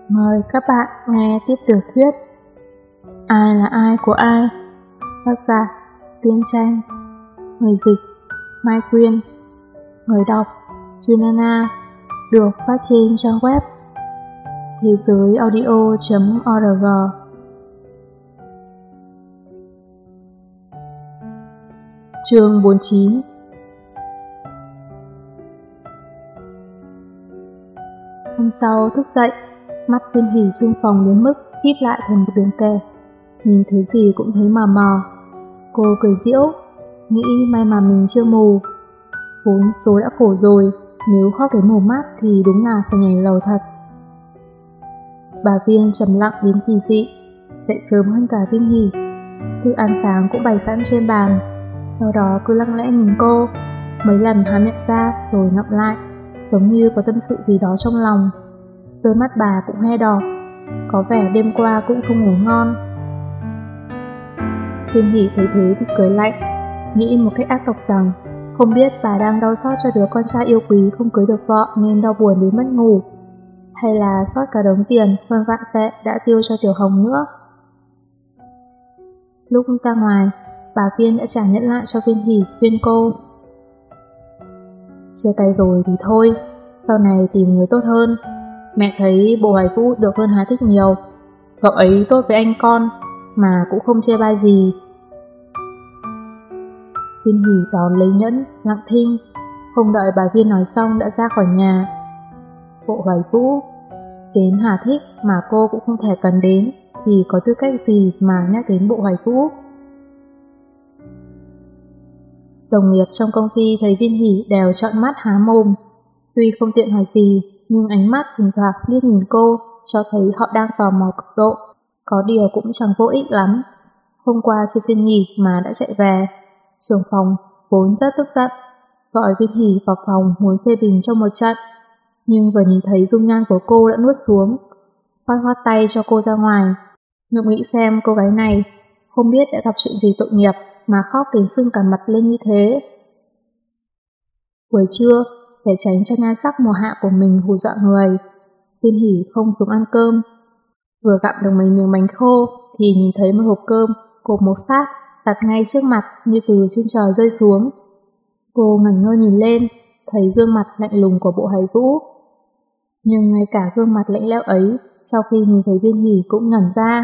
Mời các bạn nghe tiếp tiểu thuyết Ai là ai của ai? Tác giả Tiên Tranh. Người dịch Mai Quyên. Người đọc Yunana. Được phát trên trang web thế giới audio.org. Chương 49. Hôm sau thức dậy, mắt Viên Hỷ sưng phồng đến mức híp lại thành một đường kẻ, nhìn thứ gì cũng thấy mờ mờ. Cô cười giễu, nghĩ may mà mình chưa mù. Vốn số đã khổ rồi, nếu khóc đến mù mắt thì đúng là phải nhảy lầu thật. Bà Viên trầm lặng đến kỳ dị, dậy sớm hơn cả Viên Hỷ. Thức ăn sáng cũng bày sẵn trên bàn, sau đó cứ lặng lẽ nhìn cô, mấy lần há miệng ra rồi ngậm lại, giống như có tâm sự gì đó trong lòng. Đôi mắt bà cũng he đỏ, có vẻ đêm qua cũng không ngủ ngon. Viên Hỷ thấy thế thì cười lạnh, nghĩ một cách ác độc rằng không biết bà đang đau xót cho đứa con trai yêu quý không cưới được vợ nên đau buồn đến mất ngủ, hay là xót cả đống tiền hơn vạn tệ đã tiêu cho Tiểu Hồng nữa. Lúc ra ngoài, bà Viên đã trả nhẫn lại cho Viên Hỷ, khuyên cô: chia tay rồi thì thôi, sau này tìm người tốt hơn. Mẹ thấy Bộ Hoài Vũ được hơn Hà Thích nhiều, cậu ấy tốt với anh con mà cũng không chê bai gì. Viên Hỷ đón lấy nhẫn, lặng thinh, không đợi bà Viên nói xong đã ra khỏi nhà. Bộ Hoài Vũ, đến Hà Thích mà cô cũng không thể cần đến thì có tư cách gì mà nhắc đến Bộ Hoài Vũ. Đồng nghiệp trong công ty thấy Viên Hỷ đều trợn mắt há mồm, tuy không tiện hỏi gì nhưng ánh mắt thỉnh thoảng liếc nhìn cô cho thấy họ đang tò mò cực độ, có điều cũng chẳng vô ích lắm. Hôm qua chưa xin nghỉ mà đã chạy về. Trưởng phòng vốn rất tức giận, gọi Viên Hỷ vào phòng muốn phê bình trong một trận, nhưng vừa nhìn thấy dung nhan của cô đã nuốt xuống, khoát tay cho cô ra ngoài. Ngẫm nghĩ xem cô gái này không biết đã gặp chuyện gì tội nghiệp mà khóc đến sưng cả mặt lên như thế. Buổi trưa, để tránh cho nhan sắc mùa hạ của mình hù dọa người, Viên Hỷ không dùng ăn cơm. Vừa gặm được mấy miếng bánh khô thì nhìn thấy một hộp cơm cộp một phát đặt ngay trước mặt như từ trên trời rơi xuống. Cô ngẩn ngơ nhìn lên, thấy gương mặt lạnh lùng của Bộ Hoài Vũ. Nhưng ngay cả gương mặt lạnh lẽo ấy, sau khi nhìn thấy Viên Hỷ cũng ngẩn ra.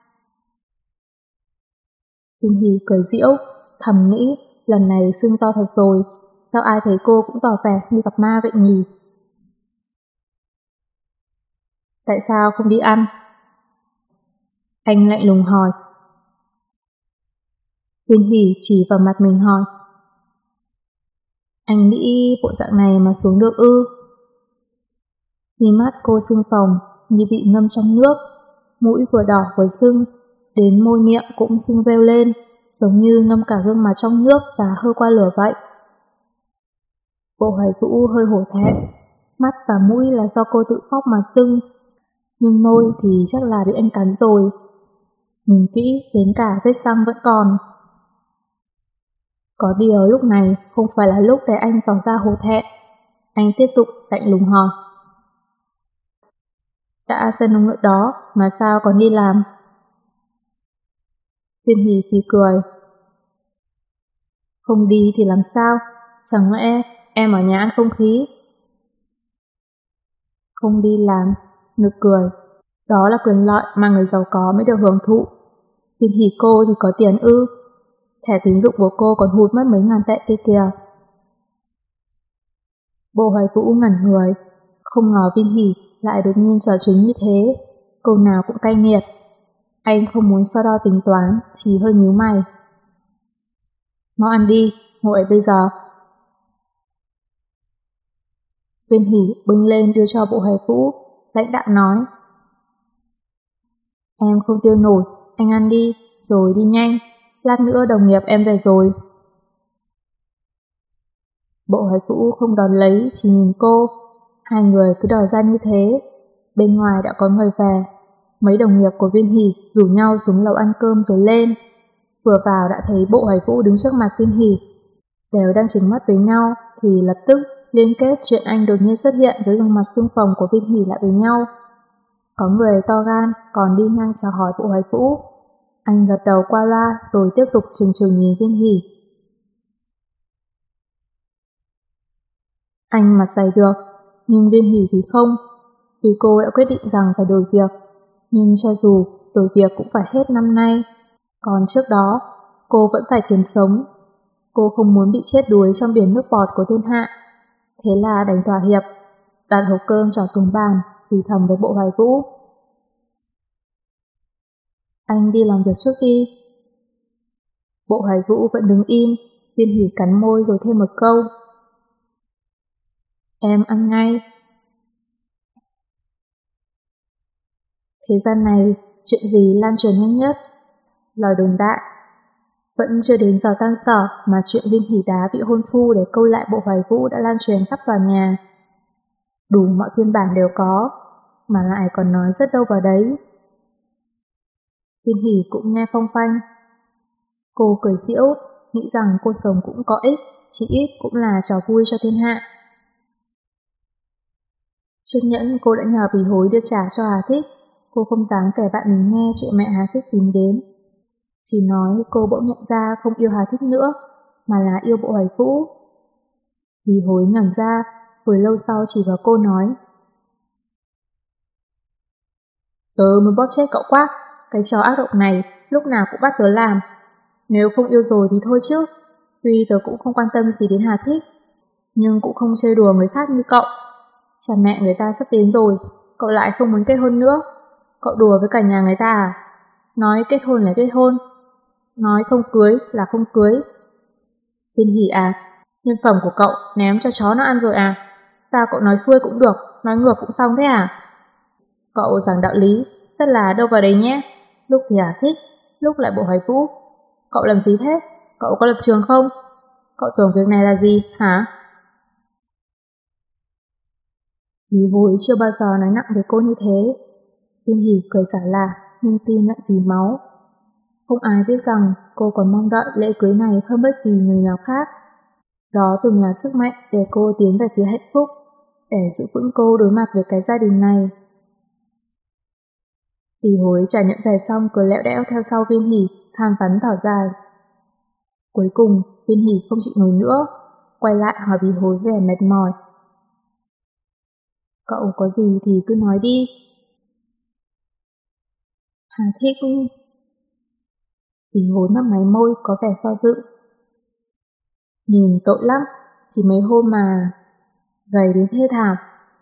Viên Hỷ cười giễu, thầm nghĩ lần này sưng to thật rồi, sao ai thấy cô cũng tỏ vẻ như gặp ma vậy nhỉ? Tại sao không đi ăn? Anh lạnh lùng hỏi. Viên Hỷ chỉ vào mặt mình hỏi. Anh nghĩ bộ dạng này mà xuống được ư? Mí mắt cô sưng phồng như bị ngâm trong nước, mũi vừa đỏ vừa sưng, đến môi miệng cũng sưng veo lên, giống như ngâm cả gương mặt trong nước và hơi qua lửa vậy. Bộ Hoài Vũ hơi hổ thẹn, mắt và mũi là do cô tự khóc mà sưng, nhưng môi thì chắc là bị anh cắn rồi. Nhìn kỹ đến cả vết răng vẫn còn. Có điều lúc này không phải là lúc để anh tỏ ra hổ thẹn. Anh tiếp tục lạnh lùng hỏi. Đã sân ông nội đó mà sao còn đi làm? Viên Hỷ phì cười. Không đi thì làm sao? Chẳng lẽ em ở nhà ăn không khí? Không đi làm, nực cười. Đó là quyền lợi mà người giàu có mới được hưởng thụ. Viên Hỷ cô thì có tiền ư? Thẻ tín dụng của cô còn hụt mất mấy ngàn tệ kia kìa. Bộ Hoài Vũ ngẩn người, không ngờ Viên Hỷ lại đột nhiên trở chứng như thế, câu nào cũng cay nghiệt. Anh không muốn so đo tính toán, chỉ hơi nhíu mày. Mau ăn đi, ngồi bây giờ. Viên Hỷ bưng lên đưa cho Bộ Hoài Vũ, lãnh đạm nói. Em không tiêu nổi, anh ăn đi, rồi đi nhanh, lát nữa đồng nghiệp em về rồi. Bộ Hoài Vũ không đón lấy, chỉ nhìn cô. Hai người cứ đòi ra như thế. Bên ngoài đã có người về. Mấy đồng nghiệp của Viên Hỷ rủ nhau xuống lầu ăn cơm rồi lên. Vừa vào đã thấy Bộ Hoài Vũ đứng trước mặt Viên Hỷ. Đều đang trừng mắt với nhau thì lập tức liên kết chuyện anh đột nhiên xuất hiện với gương mặt sưng phồng của Viên Hỷ lại với nhau. Có người to gan còn đi ngang chào hỏi Bộ Hoài Vũ. Anh gật đầu qua loa rồi tiếp tục trừng trừng nhìn Viên Hỷ. Anh mặt dày được, nhưng Viên Hỷ thì không. Vì cô đã quyết định rằng phải đổi việc, nhưng cho dù đổi việc cũng phải hết năm nay. Còn trước đó, cô vẫn phải kiếm sống. Cô không muốn bị chết đuối trong biển nước bọt của thiên hạ. Thế là đành thỏa hiệp, đặt hộp cơm trỏ xuống bàn, thì thầm với Bộ Hoài Vũ. Anh đi làm việc trước đi. Bộ Hoài Vũ vẫn đứng im, Viên Hỷ cắn môi rồi thêm một câu. Em ăn ngay. Thế gian này, chuyện gì lan truyền nhanh nhất? Lời đồn đại. Vẫn chưa đến giờ tan sở mà chuyện Viên Hỷ đá vị hôn phu để câu lại Bộ Hoài Vũ đã lan truyền khắp tòa nhà. Đủ mọi phiên bản đều có, mà lại còn nói rất đâu vào đấy. Viên Hỷ cũng nghe phong phanh. Cô cười giễu, nghĩ rằng cô sống cũng có ích, chỉ ít cũng là trò vui cho thiên hạ. Trước nhẫn cô đã nhờ Bỉ Hối đưa trả cho Hà Thích. Cô không dám kể bạn mình nghe chuyện mẹ Hà Thích tìm đến. Chỉ nói cô bỗng nhận ra không yêu Hà Thích nữa, mà là yêu Bộ Hoài Vũ. Bỉ Hối ngẩn ra, hồi lâu sau chỉ vào cô nói. Tớ muốn bóp chết cậu quá, cái trò ác độc này lúc nào cũng bắt tớ làm. Nếu không yêu rồi thì thôi chứ, tuy tớ cũng không quan tâm gì đến Hà Thích, nhưng cũng không chơi đùa người khác như cậu. Cha mẹ người ta sắp đến rồi, cậu lại không muốn kết hôn nữa. Cậu đùa với cả nhà người ta à? Nói kết hôn là kết hôn, nói không cưới là không cưới. Viên Hỷ à, nhân phẩm của cậu ném cho chó nó ăn rồi à? Sao cậu nói xuôi cũng được, nói ngược cũng xong thế à? Cậu giảng đạo lý, rất là đâu vào đấy nhé. Lúc thì Hà Thích, lúc lại Bộ Hoài Vũ. Cậu làm gì thế? Cậu có lập trường không? Cậu tưởng việc này là gì, hả? Bỉ Hối chưa bao giờ nói nặng với cô như thế. Viên Hỷ cười xả lạ, nhưng tim lại dì máu. Không ai biết rằng cô còn mong đợi lễ cưới này hơn bất kỳ người nào khác. Đó từng là sức mạnh để cô tiến về phía hạnh phúc, để giữ vững cô đối mặt với cái gia đình này. Bỉ Hối trả nhận về xong cười lẹo đẽo theo sau Viên Hỷ, than vắn thở dài. Cuối cùng, Viên Hỷ không chịu nổi nữa, quay lại hỏi Bỉ Hối vẻ mệt mỏi. Cậu có gì thì cứ nói đi. Hà Thích. Bỉ Hối mấp máy môi có vẻ do dự. Nhìn tội lắm, chỉ mấy hôm mà gầy đến thê thảm.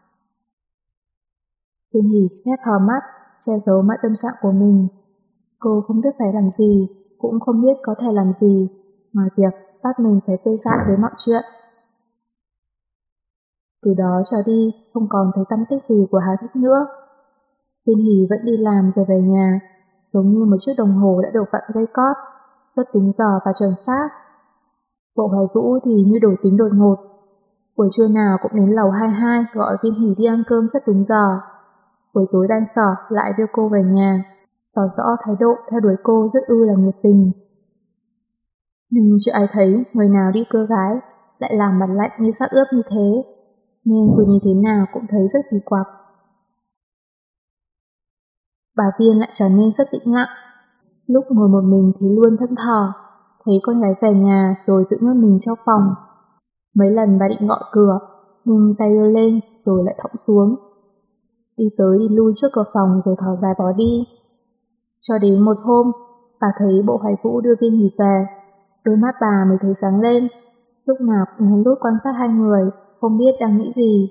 Viên Hỷ khép hờ mắt, che giấu mọi tâm trạng của mình. Cô không biết phải làm gì, cũng không biết có thể làm gì, ngoài việc bắt mình phải tê dại với mọi chuyện. Từ đó trở đi, không còn thấy tăm tích gì của Hà Thích nữa. Viên Hỷ vẫn đi làm rồi về nhà, giống như một chiếc đồng hồ đã được vặn dây cót, rất đúng giờ và chuẩn xác. Bộ Hoài Vũ thì như đổi tính đột ngột. Buổi trưa nào cũng đến lầu 22 gọi Viên Hỷ đi ăn cơm rất đúng giờ. Buổi tối tan sở lại đưa cô về nhà, tỏ rõ thái độ theo đuổi cô rất là nhiệt tình. Nhưng chưa ai thấy người nào đi cưa gái lại làm mặt lạnh như sắt ướp như thế, nên dù như thế nào cũng thấy rất kỳ quặc. Bà Viên lại trở nên rất tĩnh lặng. Lúc ngồi một mình thì luôn thẫn thờ, thấy con gái về nhà rồi tự nhốt mình trong phòng. Mấy lần bà định gọi cửa, nhưng tay đưa lên rồi lại thõng xuống. Đi tới đi lui trước cửa phòng rồi thở dài bỏ đi. Cho đến một hôm, bà thấy Bộ Hoài Vũ đưa Viên Hỷ về, đôi mắt bà mới thấy sáng lên. Lúc nào cũng lén lút quan sát hai người, không biết đang nghĩ gì.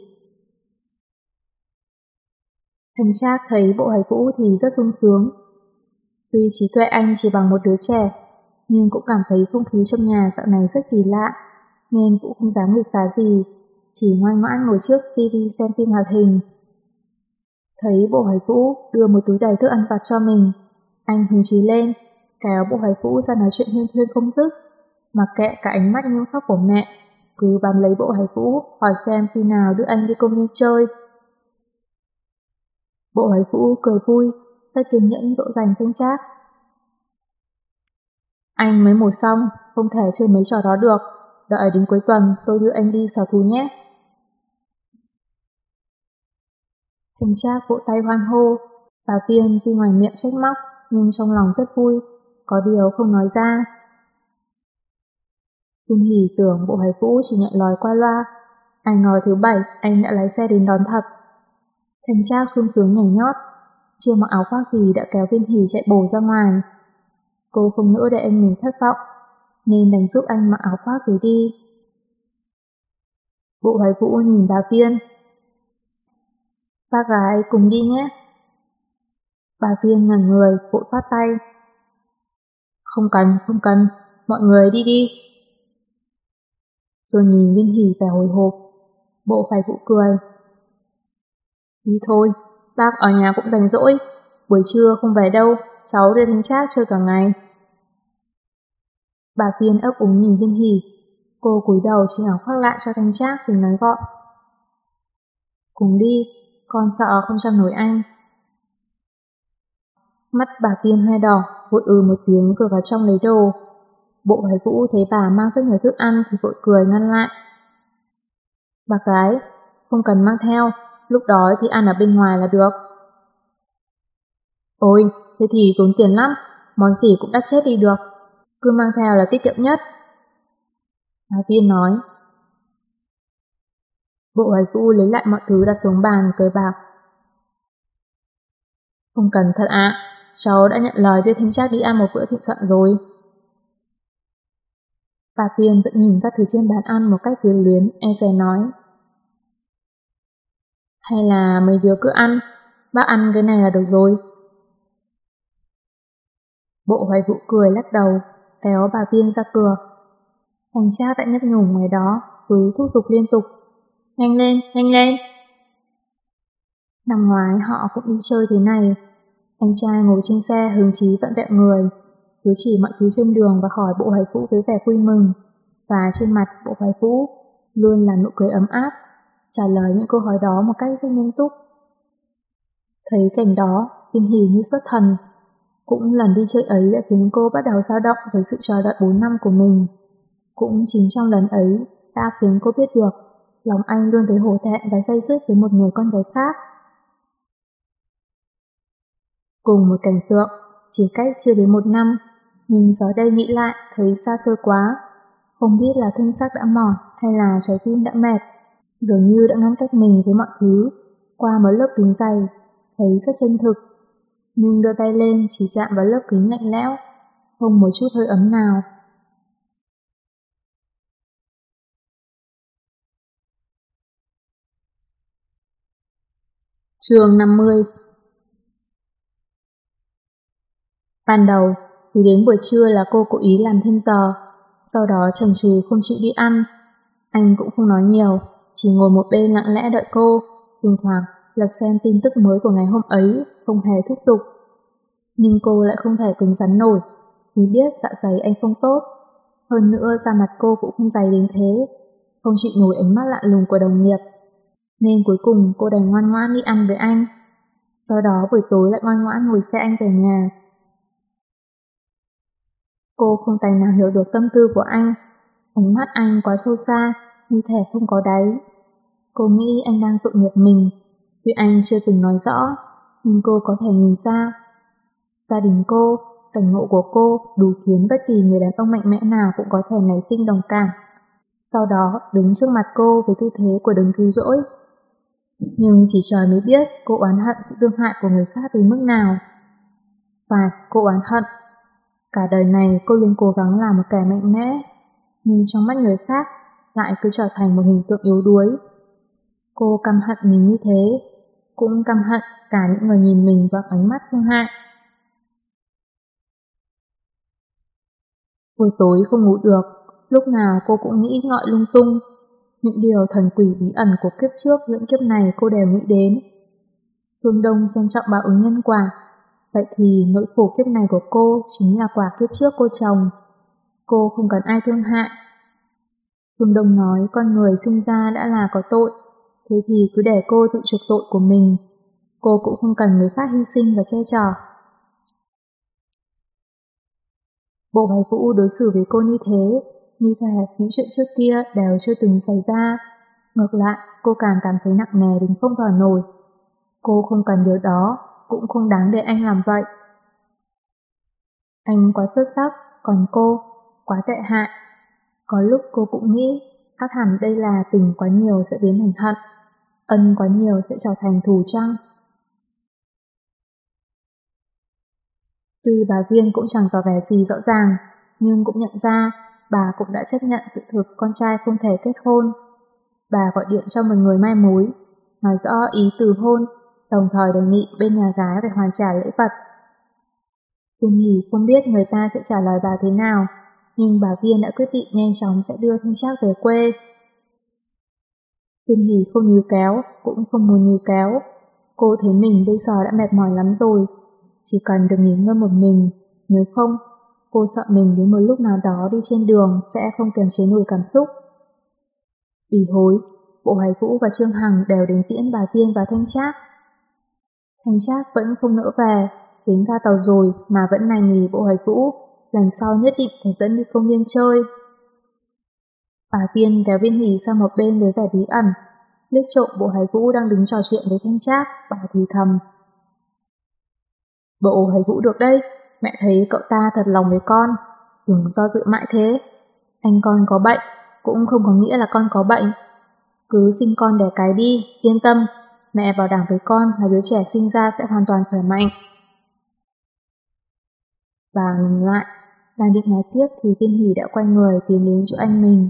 Thanh Trác thấy Bộ Hoài Vũ thì rất sung sướng. Tuy trí tuệ anh chỉ bằng một đứa trẻ, nhưng cũng cảm thấy không khí trong nhà dạo này rất kỳ lạ, nên cũng không dám nghịch phá gì, chỉ ngoan ngoãn ngồi trước TV xem phim hoạt hình. Thấy Bộ Hoài Vũ đưa một túi đầy thức ăn vặt cho mình, anh hứng chí lên, kéo Bộ Hoài Vũ ra nói chuyện huyên thuyên không dứt, mặc kệ cả ánh mắt nghiêm khắc của mẹ, cứ bám lấy Bộ Hoài Vũ hỏi xem khi nào đưa anh đi công viên chơi. Bộ Hoài Vũ cười vui, rất kiên nhẫn dỗ dành Thanh Trác. Anh mới mổ xong, không thể chơi mấy trò đó được, đợi đến cuối tuần tôi đưa anh đi sở thú nhé. Thành Trác vỗ tay hoan hô. Bà Tiên tuy ngoài miệng trách móc, nhưng trong lòng rất vui, có điều không nói ra. Viên Hỷ tưởng Bộ Hoài Vũ chỉ nhận lời qua loa, ai ngờ thứ bảy anh đã lái xe đến đón thật. Thành Trác sung sướng nhảy nhót, chưa mặc áo khoác gì đã kéo Viên Hỷ chạy bổ ra ngoài. Cô không nỡ để anh mình thất vọng, nên đành giúp anh mặc áo khoác rồi đi. Bộ Hoài Vũ nhìn bà Viên. Bác gái cùng đi nhé. Bà Viên ngẩn người, vội khoát tay. Không cần, mọi người đi đi. Rồi nhìn Viên Hỷ vẻ hồi hộp. Bộ Hoài Vũ cười. Đi thôi, bác ở nhà cũng rảnh rỗi, buổi trưa không về đâu, cháu đưa Thành Trác chơi cả ngày. Bà Viên ấp úng nhìn Viên Hỷ, cô cúi đầu chỉnh áo khoác lại cho Thành Trác rồi nói gọn. Cùng đi, con sợ không chăm nổi anh. Mắt bà Viên hoe đỏ, vội một tiếng rồi vào trong lấy đồ. Bộ Hoài Vũ thấy bà mang rất nhiều thức ăn thì vội cười ngăn lại. Bà gái, không cần mang theo, lúc đói thì ăn ở bên ngoài là được. Ôi, thế thì tốn tiền lắm, món gì cũng đắt chết đi được, cứ mang theo là tiết kiệm nhất. Bà Viên nói. Bộ Hoài Vũ lấy lại mọi thứ đặt xuống bàn, cười bảo. Không cần thật ạ, cháu đã nhận lời đưa Thành Trác đi ăn một bữa thịnh soạn rồi. Bà Viên vẫn nhìn các thứ trên bàn ăn một cách quyến luyến, e dè nói. Hay là mấy đứa cứ ăn, bác ăn cái này là được rồi. Bộ Hoài Vũ cười lắc đầu, kéo bà Viên ra cửa. Thành Trác đã nhấp nhổm ngoài đó, cứ thúc giục liên tục. Nhanh lên, nhanh lên. Năm ngoái họ cũng đi chơi thế này. Anh trai ngồi trên xe hứng chí vặn vẹo người, cứ chỉ mọi thứ trên đường và hỏi Bộ Hoài Vũ với vẻ vui mừng. Và trên mặt Bộ Hoài Vũ luôn là nụ cười ấm áp, trả lời những câu hỏi đó một cách rất nghiêm túc. Thấy cảnh đó, Viên Hỷ như xuất thần. Cũng lần đi chơi ấy đã khiến cô bắt đầu dao động với sự chờ đợi 4 năm của mình. Cũng chính trong lần ấy đã khiến cô biết được lòng anh luôn thấy hổ thẹn và day dứt với một người con gái khác. Cùng một cảnh tượng, chỉ cách chưa đến 1 năm, nhưng giờ đây nghĩ lại thấy xa xôi quá. Không biết là thân xác đã mỏi hay là trái tim đã mệt, dường như đã ngăn cách mình với mọi thứ, qua một lớp kính dày, thấy rất chân thực. Nhưng đưa tay lên chỉ chạm vào lớp kính lạnh lẽo, không một chút hơi ấm nào. Chương 50. Ban đầu, vì đến buổi trưa là cô cố ý làm thêm giờ, sau đó chần chừ không chịu đi ăn. Anh cũng không nói nhiều, chỉ ngồi một bên lặng lẽ đợi cô, thỉnh thoảng lật xem tin tức mới của ngày hôm ấy, không hề thúc giục. Nhưng cô lại không thể cứng rắn nổi, vì biết dạ dày anh không tốt. Hơn nữa da mặt cô cũng không dày đến thế, không chịu nổi ánh mắt lạ lùng của đồng nghiệp. Nên cuối cùng cô đành ngoan ngoãn đi ăn với anh. Sau đó buổi tối lại ngoan ngoãn ngồi xe anh về nhà. Cô không tài nào hiểu được tâm tư của anh. Ánh mắt anh quá sâu xa, như thể không có đáy. Cô nghĩ anh đang tội nghiệp mình. Tuy anh chưa từng nói rõ, nhưng cô có thể nhìn ra. Gia đình cô, cảnh ngộ của cô đủ khiến bất kỳ người đàn ông mạnh mẽ nào cũng có thể nảy sinh đồng cảm. Sau đó đứng trước mặt cô với tư thế của đấng cứu rỗi. Nhưng chỉ trời mới biết cô oán hận sự thương hại của người khác đến mức nào. Và cô oán hận. Cả đời này cô luôn cố gắng làm một kẻ mạnh mẽ, nhưng trong mắt người khác lại cứ trở thành một hình tượng yếu đuối. Cô căm hận mình như thế, cũng căm hận cả những người nhìn mình bằng ánh mắt thương hại. Buổi tối không ngủ được, lúc nào cô cũng nghĩ ngợi lung tung. Những điều thần quỷ bí ẩn của kiếp trước lẫn kiếp này cô đều nghĩ đến. Phương Đông xem trọng báo ứng nhân quả, vậy thì nỗi khổ kiếp này của cô chính là quả kiếp trước cô trồng. Cô không cần ai thương hại. Phương Đông nói con người sinh ra đã là có tội, thế thì cứ để cô tự chuộc tội của mình. Cô cũng không cần người khác hy sinh và che chở. Bộ Hoài Vũ đối xử với cô như thế, như thể những chuyện trước kia đều chưa từng xảy ra. Ngược lại, cô càng cảm thấy nặng nề đến không thở nổi. Cô không cần điều đó, cũng không đáng để anh làm vậy. Anh quá xuất sắc, còn cô, quá tệ hại. Có lúc cô cũng nghĩ, ắt hẳn đây là tình quá nhiều sẽ biến thành hận, ân quá nhiều sẽ trở thành thù chăng? Tuy bà Viên cũng chẳng tỏ vẻ gì rõ ràng, nhưng cũng nhận ra bà cũng đã chấp nhận sự thực con trai không thể kết hôn. Bà gọi điện cho một người mai mối, nói rõ ý từ hôn, đồng thời đề nghị bên nhà gái phải hoàn trả lễ vật. Viên Hỷ không biết người ta sẽ trả lời bà thế nào, nhưng bà Viên đã quyết định nhanh chóng sẽ đưa Thanh Trác về quê. Viên Hỷ không níu kéo, cũng không muốn níu kéo. Cô thấy mình bây giờ đã mệt mỏi lắm rồi, chỉ cần được nghỉ ngơi một mình, nếu không, cô sợ mình đến một lúc nào đó đi trên đường sẽ không kiềm chế nổi cảm xúc. Bỉ Hối, Bộ Hoài Vũ và Trương Hằng đều đến tiễn bà Viên và Thanh Trác. Thanh Trác vẫn không nỡ về, đến ga tàu rồi mà vẫn nài nỉ Bộ Hoài Vũ, lần sau nhất định phải dẫn đi công viên chơi. Bà Viên kéo Viên Hỷ sang một bên với vẻ bí ẩn, liếc trộm Bộ Hoài Vũ đang đứng trò chuyện với Thanh Trác, bà thì thầm. Bộ Hoài Vũ được đấy, mẹ thấy cậu ta thật lòng với con, đừng do dự mãi thế. Anh con có bệnh, cũng không có nghĩa là con có bệnh. Cứ sinh con đẻ cái đi, yên tâm, mẹ bảo đảm với con là đứa trẻ sinh ra sẽ hoàn toàn khỏe mạnh. Bà ngừng lại, đang định nói tiếp thì Viên Hỷ đã quay người tiến đến chỗ anh mình.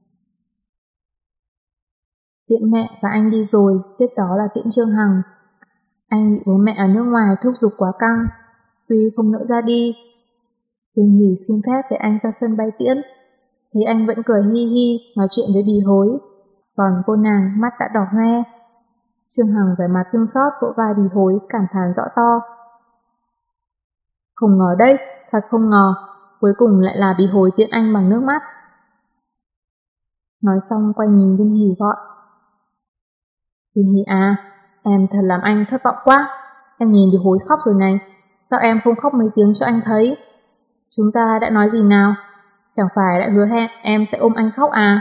Tiễn mẹ và anh đi rồi, tiếp đó là tiễn Trương Hằng. Anh bị bố mẹ ở nước ngoài thúc giục quá căng, tuy không nỡ ra đi. Viên Hỷ xin phép để anh ra sân bay tiễn. Thấy anh vẫn cười hi hi, nói chuyện với Bì Hối, còn cô nàng mắt đã đỏ hoe. Trương Hằng vẻ mặt thương xót vỗ vai Bì Hối, cảm thán rõ to. Không ngờ đấy, thật không ngờ, cuối cùng lại là Bì Hối tiễn anh bằng nước mắt. Nói xong quay nhìn Viên Hỷ gọi. Viên Hỷ à, em thật làm anh thất vọng quá. Em nhìn Bì Hối khóc rồi này, sao em không khóc mấy tiếng cho anh thấy? Chúng ta đã nói gì nào? Chẳng phải đã hứa hẹn em sẽ ôm anh khóc à?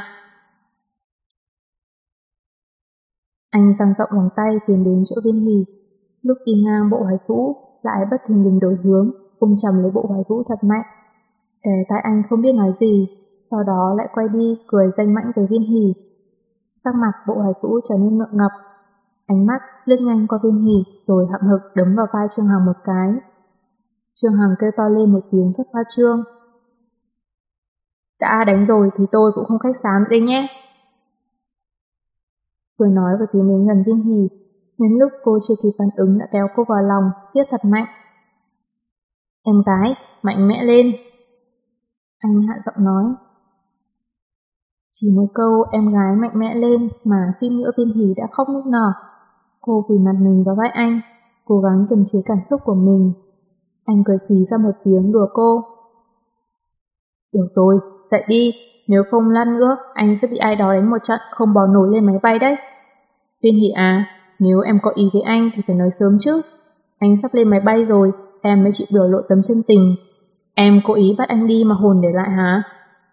Anh dang rộng vòng tay tiến đến chỗ Viên Hỷ. Lúc đi ngang Bộ Hoài Vũ, lại bất thình lình đổi hướng, ôm chầm lấy Bộ Hoài Vũ thật mạnh. Kể tai anh không biết nói gì, sau đó lại quay đi cười danh mãnh với Viên Hỷ. Sắc mặt Bộ Hoài Vũ trở nên ngượng ngập, ánh mắt lướt nhanh qua Viên Hỷ rồi hậm hực đấm vào vai Trương Hằng một cái. Trương Hằng kêu to lên một tiếng rất khoa trương. Đã đánh rồi thì tôi cũng không khách sáo nữa đây nhé. Vừa nói vừa tiến đến gần Viên Hỷ, nhân lúc cô chưa kịp phản ứng đã kéo cô vào lòng, siết thật mạnh. Em gái, mạnh mẽ lên. Anh hạ giọng nói. Chỉ một câu em gái mạnh mẽ lên mà suýt nữa Viên Hỷ đã khóc nức nở. Cô vùi mặt mình vào vai anh, cố gắng kiềm chế cảm xúc của mình. Anh cười phì ra một tiếng đùa cô. Được rồi, dậy đi, nếu không lát nữa anh sẽ bị ai đó đánh một trận không bò nổi lên máy bay đấy. Viên Hỷ à, nếu em có ý với anh thì phải nói sớm chứ. Anh sắp lên máy bay rồi, em mới chịu biểu lộ tấm chân tình. Em cố ý bắt anh đi mà hồn để lại hả?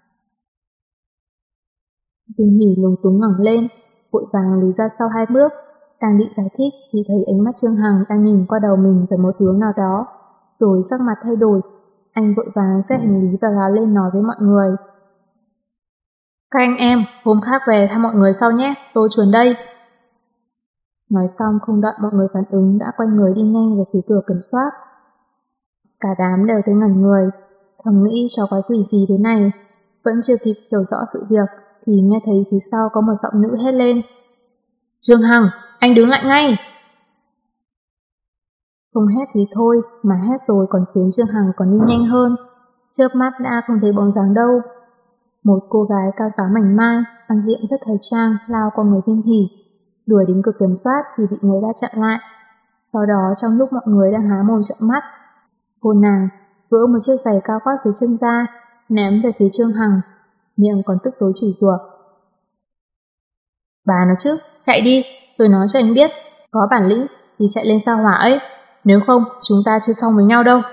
Viên Hỷ lúng túng ngẩng lên, vội vàng lùi ra sau 2 bước, đang định giải thích thì thấy ánh mắt Trương Hằng đang nhìn qua đầu mình về một hướng nào đó, rồi sắc mặt thay đổi. Anh vội vàng xếp hành lý và gào lên nói với mọi người. Các anh em, hôm khác về thăm mọi người sau nhé, tôi chuồn đây. Nói xong không đợi mọi người phản ứng đã quay người đi nhanh về phía cửa kiểm soát. Cả đám đều thấy ngẩn người, thầm nghĩ trò quái quỷ gì thế này. Vẫn chưa kịp hiểu rõ sự việc thì nghe thấy phía sau có một giọng nữ hét lên. Trương Hằng, anh đứng lại ngay! Không hét thì thôi, mà hét rồi còn khiến Trương Hằng còn đi nhanh hơn. Chớp mắt đã không thấy bóng dáng đâu. Một cô gái cao giáo mảnh mai, ăn diện rất thời trang, lao qua người Viên Hỷ. Đuổi đến cửa kiểm soát thì bị người ta chặn lại. Sau đó trong lúc mọi người đang há mồm trợn mắt, cô nàng vỡ một chiếc giày cao gót dưới chân ra, ném về phía Trương Hằng, miệng còn tức tối chửi rủa. Bà nói chứ, chạy đi, tôi nói cho anh biết, có bản lĩnh thì chạy lên sao hỏa ấy, nếu không chúng ta chưa xong với nhau đâu.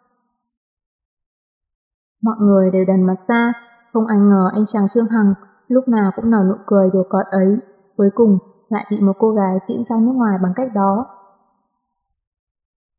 Mọi người đều đần mặt ra, không ai ngờ anh chàng Trương Hằng lúc nào cũng nở nụ cười đùa cợt ấy, cuối cùng lại bị một cô gái tiễn ra nước ngoài bằng cách đó.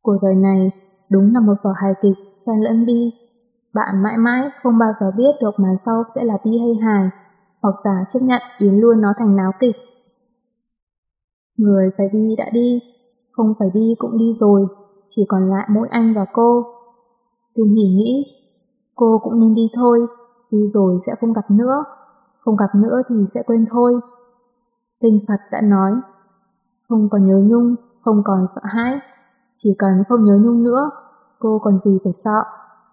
Cuộc đời này đúng là một vở hài kịch, xen lẫn bi. Bạn mãi mãi không bao giờ biết được màn sau sẽ là bi hay hài, hoặc giả chấp nhận biến luôn nó thành náo kịch. Người phải đi đã đi, không phải đi cũng đi rồi, chỉ còn lại mỗi anh và cô. Viên Hỷ nghĩ, cô cũng nên đi thôi, đi rồi sẽ không gặp nữa, không gặp nữa thì sẽ quên thôi. Kinh Phật đã nói, không còn nhớ nhung, không còn sợ hãi, chỉ cần không nhớ nhung nữa, cô còn gì phải sợ.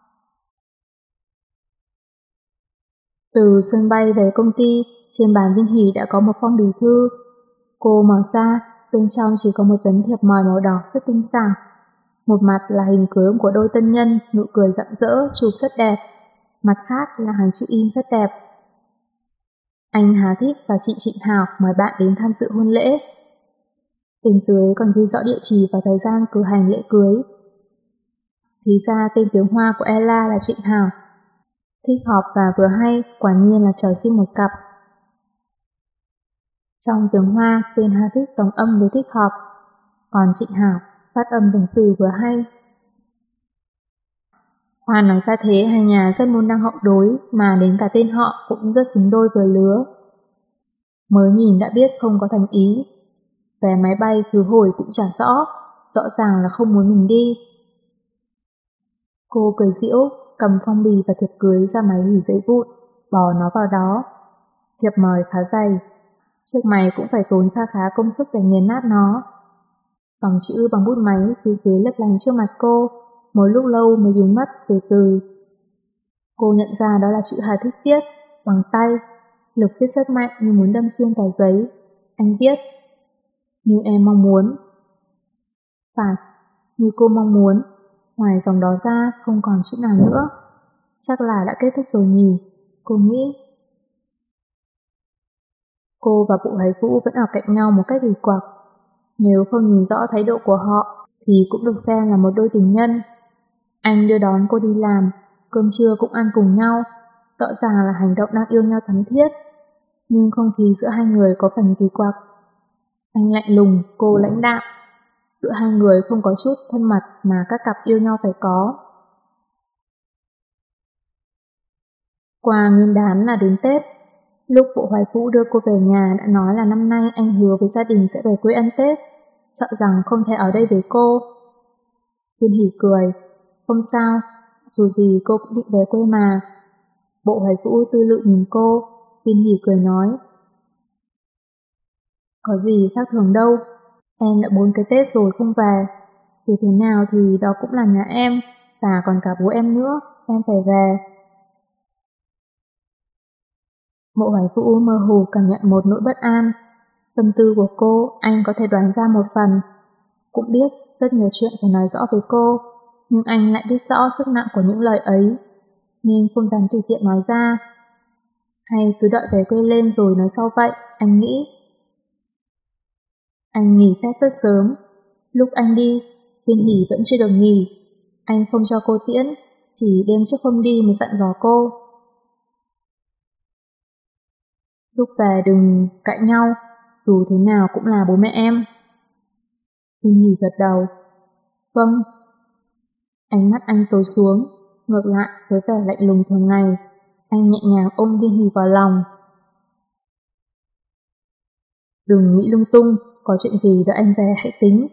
Từ sân bay về công ty, trên bàn Viên Hỷ đã có một phong bì thư. Cô mở ra, bên trong chỉ có một tấm thiệp mời màu đỏ rất tinh xảo. Một mặt là hình cưới của đôi tân nhân, nụ cười rạng rỡ, chụp rất đẹp. Mặt khác là hàng chữ in rất đẹp. Anh Hà Thích và chị Trịnh Hảo mời bạn đến tham dự hôn lễ. Bên dưới còn ghi rõ địa chỉ và thời gian cử hành lễ cưới. Thì ra tên tiếng Hoa của Ella là Trịnh Hảo. Thích hợp và vừa hay, quả nhiên là trời sinh một cặp. Trong tiếng Hoa, tên Hà Thích đồng âm với thích hợp, còn Trịnh Hảo phát âm giống từ vừa hay. Hoa nói ra thế hai nhà rất môn đăng hậu đối, mà đến cả tên họ cũng rất xứng đôi vừa lứa. Mới nhìn đã biết không có thành ý. Vé máy bay khứ hồi cũng chả rõ ràng là không muốn mình đi. Cô cười giễu, cầm phong bì và thiệp cưới ra máy hủy giấy vụn, bỏ nó vào đó. Thiệp mời khá dày, chiếc máy cũng phải tốn kha khá công sức để nghiền nát nó. Dòng chữ bằng bút máy phía dưới lấp lánh trước mặt cô, một lúc lâu mới biến mất từ từ. Cô nhận ra đó là chữ Hà Thích viết, bằng tay, lực viết rất mạnh như muốn đâm xuyên tờ giấy. Anh viết, như em mong muốn. Phải, như cô mong muốn, ngoài dòng đó ra không còn chữ nào nữa. Chắc là đã kết thúc rồi nhỉ, cô nghĩ. Cô và Bộ Hải Vũ vẫn ở cạnh nhau một cách kỳ quặc. Nếu không nhìn rõ thái độ của họ thì cũng được xem là một đôi tình nhân. Anh đưa đón cô đi làm, cơm trưa cũng ăn cùng nhau, rõ ràng là hành động đang yêu nhau thắm thiết. Nhưng không khí giữa hai người có phần kỳ quặc. Anh lạnh lùng, cô lãnh đạm. Giữa hai người không có chút thân mật mà các cặp yêu nhau phải có. Qua Nguyên đán là đến Tết. Lúc Bộ Hoài Vũ đưa cô về nhà đã nói là năm nay anh hứa với gia đình sẽ về quê ăn Tết, sợ rằng không thể ở đây với cô. Viên Hỷ cười, không sao, dù gì cô cũng định về quê mà. Bộ Hoài Vũ tư lự nhìn cô, Viên Hỷ cười nói, có gì khác thường đâu, em đã 4 cái Tết rồi không về, dù thế nào thì đó cũng là nhà em, và còn cả bố em nữa, em phải về. Bộ Hoài Vũ mơ hồ cảm nhận một nỗi bất an. Tâm tư của cô anh có thể đoán ra một phần. Cũng biết rất nhiều chuyện phải nói rõ với cô, nhưng anh lại biết rõ sức nặng của những lời ấy, nên không dám tùy tiện nói ra. Hay cứ đợi về quê lên rồi nói sau vậy, anh nghĩ. Anh nghỉ phép rất sớm. Lúc anh đi, Viên Hỷ vẫn chưa được nghỉ. Anh không cho cô tiễn, chỉ đêm trước hôm đi mới dặn dò cô. Lúc về đừng cãi nhau, dù thế nào cũng là bố mẹ em. Viên Hỷ gật đầu. Vâng. Ánh mắt anh tối xuống, ngược lại với vẻ lạnh lùng thường ngày. Anh nhẹ nhàng ôm Viên Hỷ vào lòng. Đừng nghĩ lung tung, có chuyện gì đợi anh về hãy tính.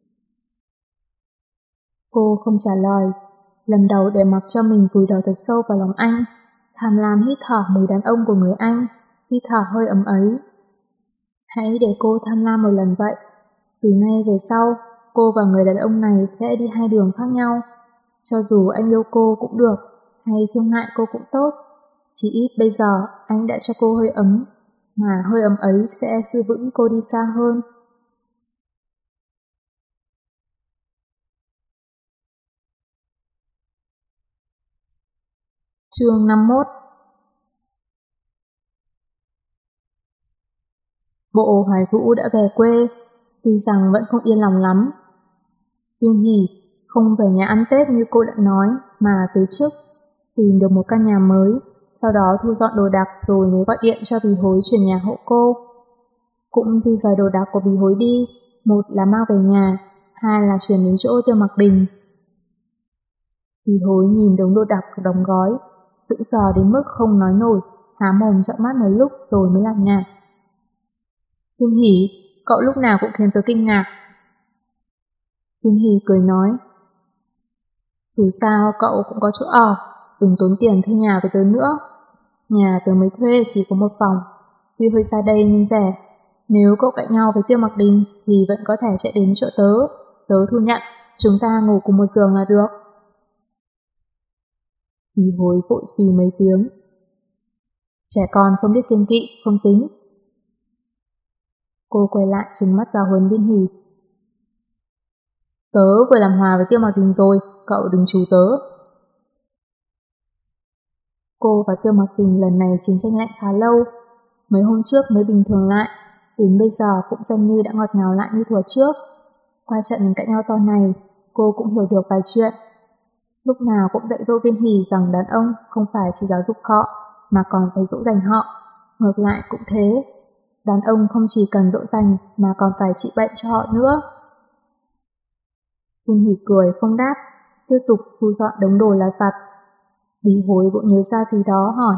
Cô không trả lời, lần đầu để mặc cho mình vùi đầu thật sâu vào lòng anh, tham lam hít thở mùi đàn ông của người anh, hít thở hơi ấm ấy. Hãy để cô tham lam một lần vậy. Từ nay về sau, cô và người đàn ông này sẽ đi hai đường khác nhau. Cho dù anh yêu cô cũng được, hay thương hại cô cũng tốt. Chỉ ít bây giờ anh đã cho cô hơi ấm, mà hơi ấm ấy sẽ giữ vững cô đi xa hơn. Chương 51. Bộ Hoài Vũ đã về quê, tuy rằng vẫn không yên lòng lắm. Viên Hỷ không về nhà ăn Tết như cô đã nói, mà từ trước tìm được một căn nhà mới, sau đó thu dọn đồ đạc rồi mới gọi điện cho Bì Hối chuyển nhà hộ cô. Cũng di rời đồ đạc của Bì Hối đi, một là mang về nhà, hay là chuyển đến chỗ Tiêu Mặc Đình. Vì hối nhìn đống đồ đạc đóng gói, sững sờ đến mức không nói nổi, há mồm trợn mắt một lúc rồi mới làm nhạt. Thiên Hỷ, cậu lúc nào cũng khiến tớ kinh ngạc. Thiên Hỷ cười nói, dù sao cậu cũng có chỗ ở, đừng tốn tiền thuê nhà với tớ nữa. Nhà tớ mới thuê chỉ có một phòng, tuy hơi xa đây nhưng rẻ. Nếu cậu cãi nhau với Tiêu Mặc Đình thì vẫn có thể chạy đến chỗ tớ. Tớ thu nhận, chúng ta ngủ cùng một giường là được. Vì hối vội suy mấy tiếng. Trẻ con không biết kiêng kỵ, không tính. Cô quay lại trừng mắt giáo huấn Viên Hỷ. Tớ vừa làm hòa với Tiêu Mặc Đình rồi, cậu đừng chú tớ. Cô và Tiêu Mặc Đình lần này chiến tranh lạnh khá lâu. Mấy hôm trước mới bình thường lại, đến bây giờ cũng xem như đã ngọt ngào lại như thuở trước. Qua trận cãi nhau to này, cô cũng hiểu được vài chuyện. Lúc nào cũng dạy dỗ Viên Hỷ rằng đàn ông không phải chỉ giáo dục họ, mà còn phải dỗ dành họ. Ngược lại cũng thế, đàn ông không chỉ cần dỗ dành mà còn phải trị bệnh cho họ nữa. Viên Hỷ cười không đáp, tiếp tục thu dọn đống đồ lặt vặt. Bí hối bỗng nhớ ra gì đó hỏi.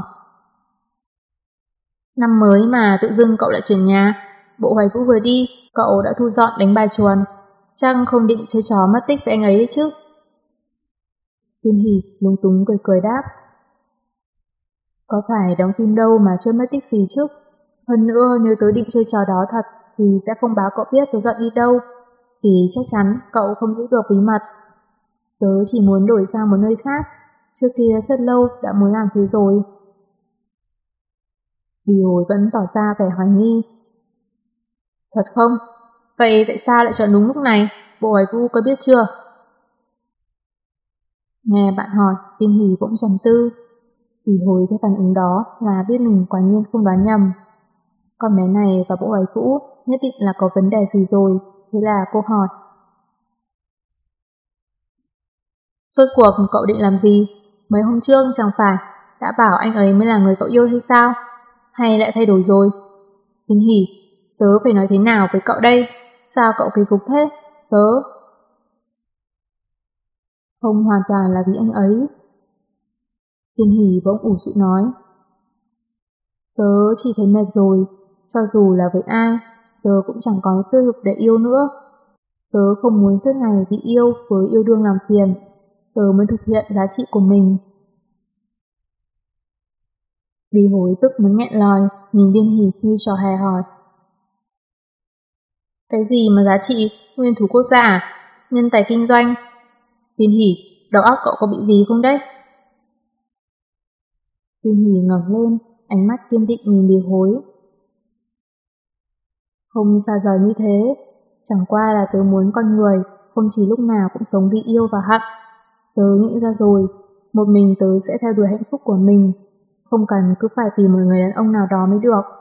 Năm mới mà tự dưng cậu lại chuyển nhà, bộ Hoài Vũ vừa đi, cậu đã thu dọn đánh bài chuồn, chắc không định chơi trò mất tích với anh ấy đấy chứ. Viên Hỷ lúng túng cười cười đáp. Có phải đóng phim đâu mà chơi mất tích gì chứ. Hơn nữa nếu tớ định chơi trò đó thật thì sẽ không báo cậu biết tớ dọn đi đâu, vì chắc chắn cậu không giữ được bí mật. Tớ chỉ muốn đổi sang một nơi khác, trước kia rất lâu đã muốn làm thế rồi. Bì hồi vẫn tỏ ra vẻ hoài nghi. Thật không? Vậy tại sao lại chọn đúng lúc này? Bộ Hoài Vũ có biết chưa? Nghe bạn hỏi, Viên Hỷ bỗng trầm tư. Bì hồi cái phản ứng đó là biết mình quả nhiên không đoán nhầm. Con bé này và Bộ Hoài Vũ nhất định là có vấn đề gì rồi, thế là cô hỏi. Rốt cuộc cậu định làm gì? Mấy hôm trước chẳng phải đã bảo anh ấy mới là người cậu yêu hay sao? Hay lại thay đổi rồi? Viên Hỷ, tớ phải nói thế nào với cậu đây? Sao cậu kỳ cục thế? Tớ... Không hoàn toàn là vì anh ấy. Viên Hỷ bỗng ủ rũ nói. Tớ chỉ thấy mệt rồi, cho dù là với ai, tớ cũng chẳng có sức lực để yêu nữa. Tớ không muốn suốt ngày bị yêu với yêu đương làm phiền. Tớ muốn thực hiện giá trị của mình. Bí hối tức muốn nghẹn lời, nhìn Viên Hỷ như trò hề hỏi. Cái gì mà giá trị? Nguyên thủ quốc gia à? Nhân tài kinh doanh? Viên Hỷ, đầu óc cậu có bị gì không đấy? Viên Hỷ ngẩng lên, ánh mắt kiên định nhìn Bí hối. Không xa rời như thế, chẳng qua là tớ muốn con người không chỉ lúc nào cũng sống vì yêu và hận. Tớ nghĩ ra rồi, một mình tớ sẽ theo đuổi hạnh phúc của mình, không cần cứ phải tìm một người đàn ông nào đó mới được.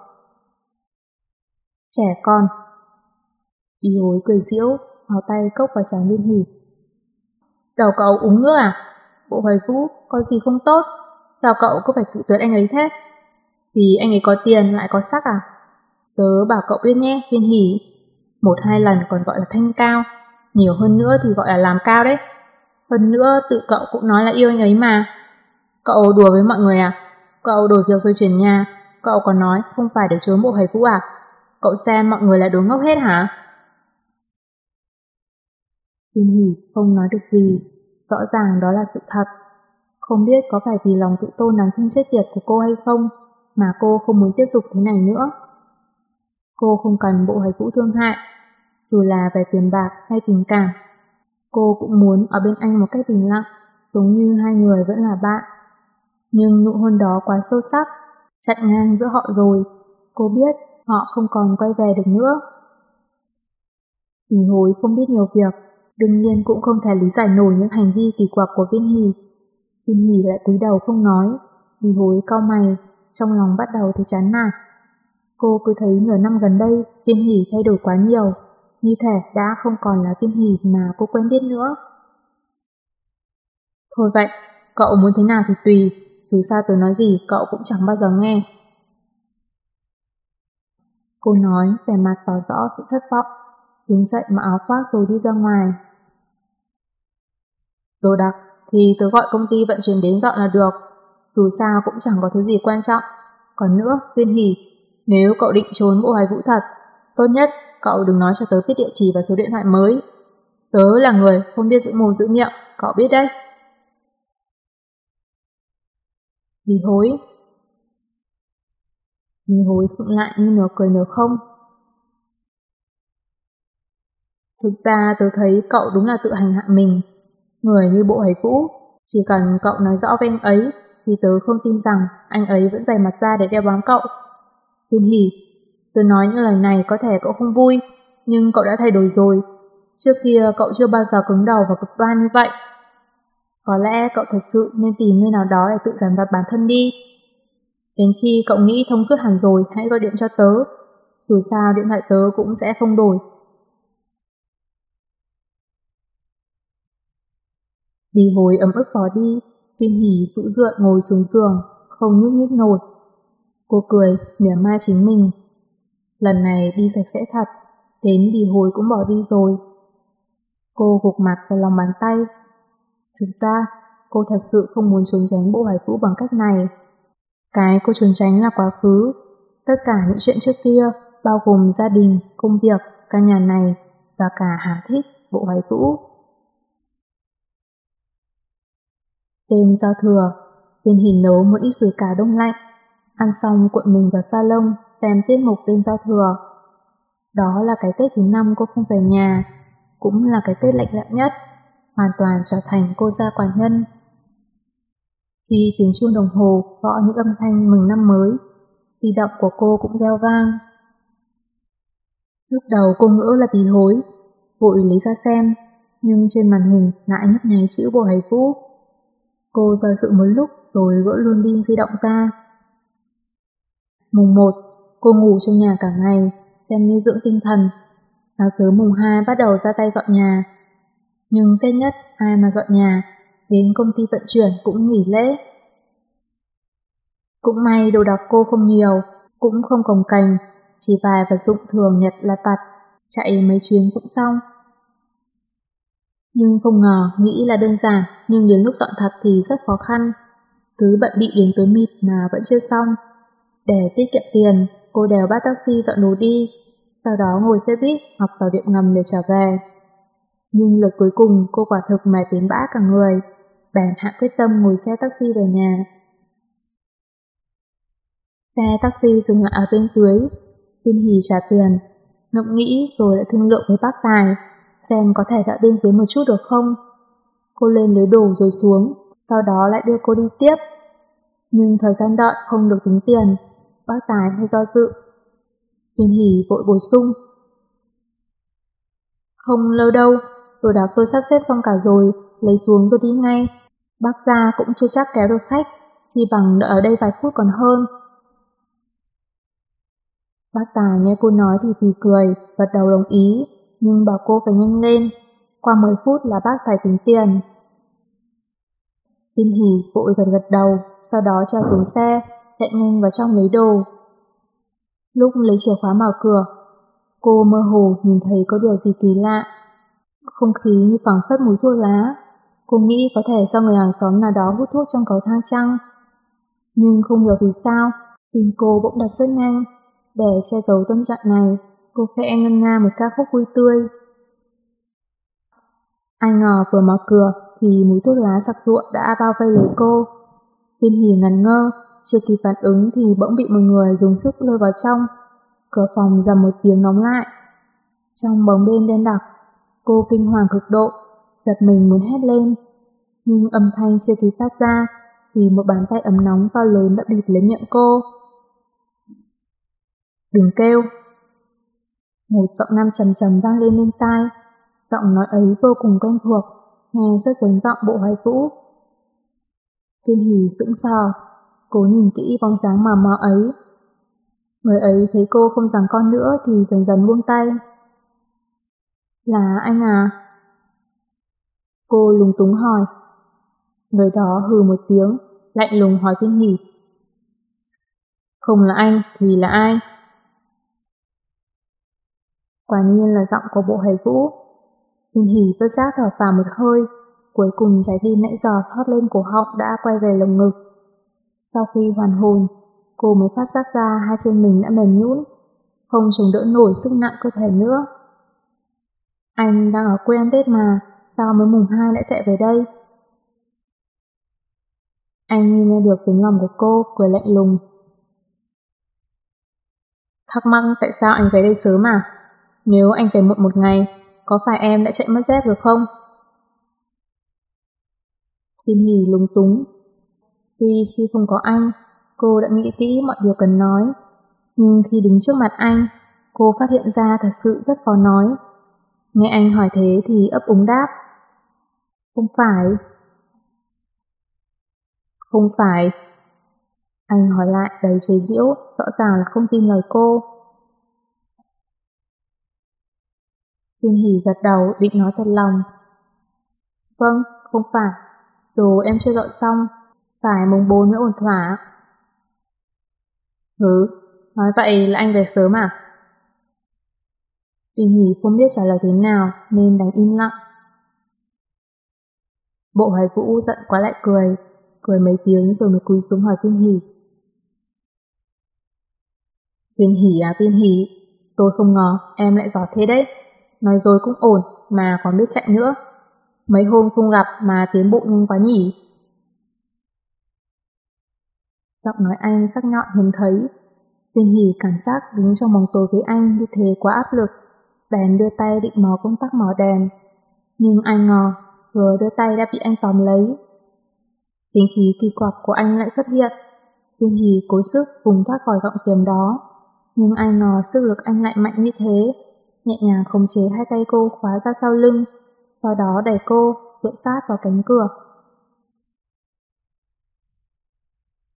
Trẻ con. Bí hối cười giễu, hò tay cốc vào trán Viên Hỷ. Đầu cậu uống nước à? Bộ Hoài Vũ có gì không tốt? Sao cậu cứ phải cự tuyệt anh ấy thế? Vì anh ấy có tiền lại có sắc à? Tớ bảo cậu biết nhé, Viên Hỷ. 1-2 lần còn gọi là thanh cao, nhiều hơn nữa thì gọi là làm cao đấy. Hơn nữa tự cậu cũng nói là yêu anh ấy mà. Cậu đùa với mọi người à? Cậu đổi việc rồi chuyển nhà, cậu còn nói không phải để trốn Bộ Hoài Vũ à? Cậu xem mọi người là đồ ngốc hết hả? Viên Hỷ không nói được gì, rõ ràng đó là sự thật. Không biết có phải vì lòng tự tôn đáng thương chết tiệt của cô hay không, mà cô không muốn tiếp tục thế này nữa. Cô không cần Bộ Hoài Vũ thương hại, dù là về tiền bạc hay tình cảm. Cô cũng muốn ở bên anh một cách bình lặng, giống như hai người vẫn là bạn. Nhưng nụ hôn đó quá sâu sắc, chặn ngang giữa họ rồi. Cô biết họ không còn quay về được nữa. Bí hối không biết nhiều việc, đương nhiên cũng không thể lý giải nổi những hành vi kỳ quặc của Viên Hỷ. Viên Hỷ lại cúi đầu không nói, Bí hối cau mày, trong lòng bắt đầu thấy chán nản. Cô cứ thấy nửa năm gần đây Viên Hỷ thay đổi quá nhiều, như thể đã không còn là Viên Hỷ mà cô quen biết nữa. Thôi vậy, cậu muốn thế nào thì tùy, dù sao tớ nói gì cậu cũng chẳng bao giờ nghe. Cô nói vẻ mặt tỏ rõ sự thất vọng. đứng dậy mặc áo khoác rồi đi ra ngoài. Đồ đạc thì tớ gọi công ty vận chuyển đến dọn là được, dù sao cũng chẳng có thứ gì quan trọng. Còn nữa, Viên Hỷ, nếu cậu định trốn bộ Hoài Vũ thật, tốt nhất cậu đừng nói cho tớ biết địa chỉ và số điện thoại mới. Tớ là người không biết giữ mồm giữ miệng, cậu biết đấy. Vì hối khựng lại như nửa cười nửa không. Thực ra tớ thấy cậu đúng là tự hành hạ mình. Người như Bộ Hoài Vũ, chỉ cần cậu nói rõ với anh ấy, thì tớ không tin rằng anh ấy vẫn dày mặt ra để đeo bám cậu. Viên Hỷ, tớ nói những lời này có thể cậu không vui, nhưng cậu đã thay đổi rồi. Trước kia cậu chưa bao giờ cứng đầu và cực đoan như vậy. Có lẽ cậu thật sự nên tìm nơi nào đó để tự giàn vặt bản thân đi. Đến khi cậu nghĩ thông suốt hẳn rồi, hãy gọi điện cho tớ. Dù sao điện thoại tớ cũng sẽ không đổi. Vì hối ấm ức bỏ đi, Viên Hỷ rũ rượi ngồi xuống giường, không nhúc nhích nổi. Cô cười, mỉa mai chính mình. Lần này đi sạch sẽ thật, đến Vì hối cũng bỏ đi rồi. Cô gục mặt vào lòng bàn tay. Thực ra, cô thật sự không muốn trốn tránh Bộ Hoài Vũ bằng cách này. Cái cô trốn tránh là quá khứ. Tất cả những chuyện trước kia, bao gồm gia đình, công việc, căn nhà này và cả hàm thích Bộ Hoài Vũ. Đêm giao thừa, Viên Hỷ nấu một ít sủi cảo đông lạnh, ăn xong cuộn mình vào salon xem tiết mục đêm giao thừa. Đó là cái Tết thứ 5 cô không về nhà, cũng là cái Tết lạnh lẽo nhất, hoàn toàn trở thành cô gia quả nhân. Khi tiếng chuông đồng hồ gõ những âm thanh mừng năm mới, di động của cô cũng reo vang. Lúc đầu cô ngỡ là Vì hối, vội lấy ra xem, nhưng trên màn hình lại nhấp nháy chữ Bộ Hoài Vũ. Cô do dự một lúc rồi gỡ luôn pin di động ra. Mùng 1, cô ngủ trong nhà cả ngày, xem như dưỡng tinh thần. Sáng sớm mùng 2 bắt đầu ra tay dọn nhà. Nhưng Tết nhất ai mà dọn nhà, đến công ty vận chuyển cũng nghỉ lễ. Cũng may đồ đạc cô không nhiều, cũng không cồng kềnh, chỉ vài vật dụng thường nhật là tặt, chạy mấy chuyến cũng xong. Nhưng không ngờ, nghĩ là đơn giản, nhưng đến lúc dọn thật thì rất khó khăn. Cứ bận bịu đến tối mịt mà vẫn chưa xong. Để tiết kiệm tiền, cô đều bắt taxi dọn đồ đi, sau đó ngồi xe buýt hoặc vào điện ngầm để trở về. Nhưng lượt cuối cùng cô quả thực mệt đến bã cả người, bèn hạ quyết tâm ngồi xe taxi về nhà. Xe taxi dừng lại ở bên dưới, Viên Hỷ trả tiền, ngẫm nghĩ rồi lại thương lượng với bác tài, xem có thể đợi bên dưới một chút được không. Cô lên lấy đồ rồi xuống, sau đó lại đưa cô đi tiếp. Nhưng thời gian đợi không được tính tiền, bác tài hơi do dự. Viên Hỷ vội bổ sung. Không lâu đâu, đồ đạc tôi sắp xếp xong cả rồi, lấy xuống rồi đi ngay. Bác gia cũng chưa chắc kéo được khách, chỉ bằng đợi ở đây vài phút còn hơn. Bác tài nghe cô nói thì cười, gật đầu đồng ý, nhưng bảo cô phải nhanh lên. Qua 10 phút là bác phải tính tiền. Viên Hỷ vội gật đầu, sau đó trèo xuống xe, chạy nhanh vào trong lấy đồ. Lúc lấy chìa khóa mở cửa, cô mơ hồ nhìn thấy có điều gì kỳ lạ. Không khí như phảng phất mùi thuốc lá. Cô nghĩ có thể do người hàng xóm nào đó hút thuốc trong cầu thang chăng. Nhưng không hiểu vì sao, tim cô bỗng đập rất nhanh. Để che giấu tâm trạng này, cô khẽ ngân nga một ca khúc vui tươi. Ai ngờ vừa mở cửa thì mùi thuốc lá sặc sụa đã bao vây lấy cô. Viên Hỷ ngẩn ngơ, chưa kịp phản ứng thì bỗng bị một người dùng sức lôi vào trong. Cửa phòng rầm một tiếng đóng lại. Trong bóng đêm đen đặc, cô kinh hoàng cực độ, giật mình muốn hét lên. Nhưng âm thanh chưa kịp phát ra thì một bàn tay ấm nóng to lớn đã bịt lấy miệng cô. Đừng kêu. Một giọng nam trầm trầm vang lên bên tai. Giọng nói ấy vô cùng quen thuộc, nghe rất giống giọng Bộ Hoài Vũ. Viên Hỷ sững sờ, cố nhìn kỹ bóng dáng mờ mờ ấy. Người ấy thấy cô không giằng con nữa thì dần dần buông tay. Là anh à? Cô lúng túng hỏi. Người đó hừ một tiếng, lạnh lùng hỏi Viên Hỷ. Không là anh thì là ai? Quả nhiên là giọng của Bộ Hải Vũ. Viên Hỷ bất giác thở phào một hơi, cuối cùng trái tim nãy giờ thoát lên cổ họng đã quay về lồng ngực. Sau khi hoàn hồn, cô mới phát giác ra hai chân mình đã mềm nhũn, không chống đỡ nổi sức nặng cơ thể nữa. Anh đang ở quê ăn Tết mà, sao mới mùng 2 lại chạy về đây? Anh nghe được tiếng lòng của cô, cười lạnh lùng. Thắc mắc tại sao anh về đây sớm à? Nếu anh về muộn một ngày, có phải em đã chạy mất dép được không? Viên Hỷ lúng túng. Tuy khi không có anh, cô đã nghĩ kỹ mọi điều cần nói, nhưng khi đứng trước mặt anh, cô phát hiện ra thật sự rất khó nói. Nghe anh hỏi thế thì ấp úng đáp. Không phải. Không phải. Anh hỏi lại đầy chế giễu, rõ ràng là không tin lời cô. Viên Hỷ gật đầu định nói thật lòng. Vâng, không phải. Đồ em chưa dọn xong, phải mùng 4 mới ổn thỏa. Nói vậy là anh về sớm à? Viên Hỷ không biết trả lời thế nào nên đành im lặng. Bộ Hoài Vũ giận quá lại cười mấy tiếng rồi mới cúi xuống hỏi Viên Hỷ. Viên Hỷ à Viên Hỷ, tôi không ngờ em lại giỏi thế đấy. Nói dối cũng ổn mà còn biết chạy nữa. Mấy hôm không gặp mà tiến bộ nhanh quá nhỉ. Giọng nói anh sắc nhọn hiếm thấy. Viên Hỷ cảm giác đứng trong bóng tối với anh như thế quá áp lực, bèn đưa tay định mò công tắc mở đèn. Nhưng ai ngờ, vừa đưa tay đã bị anh tóm lấy. Tính khí kỳ quặc của anh lại xuất hiện. Viên Hỷ cố sức vùng thoát khỏi gọng kiềm đó, nhưng ai ngờ sức lực anh lại mạnh như thế, nhẹ nhàng khống chế hai tay cô khóa ra sau lưng, sau đó đẩy cô vượt phát vào cánh cửa.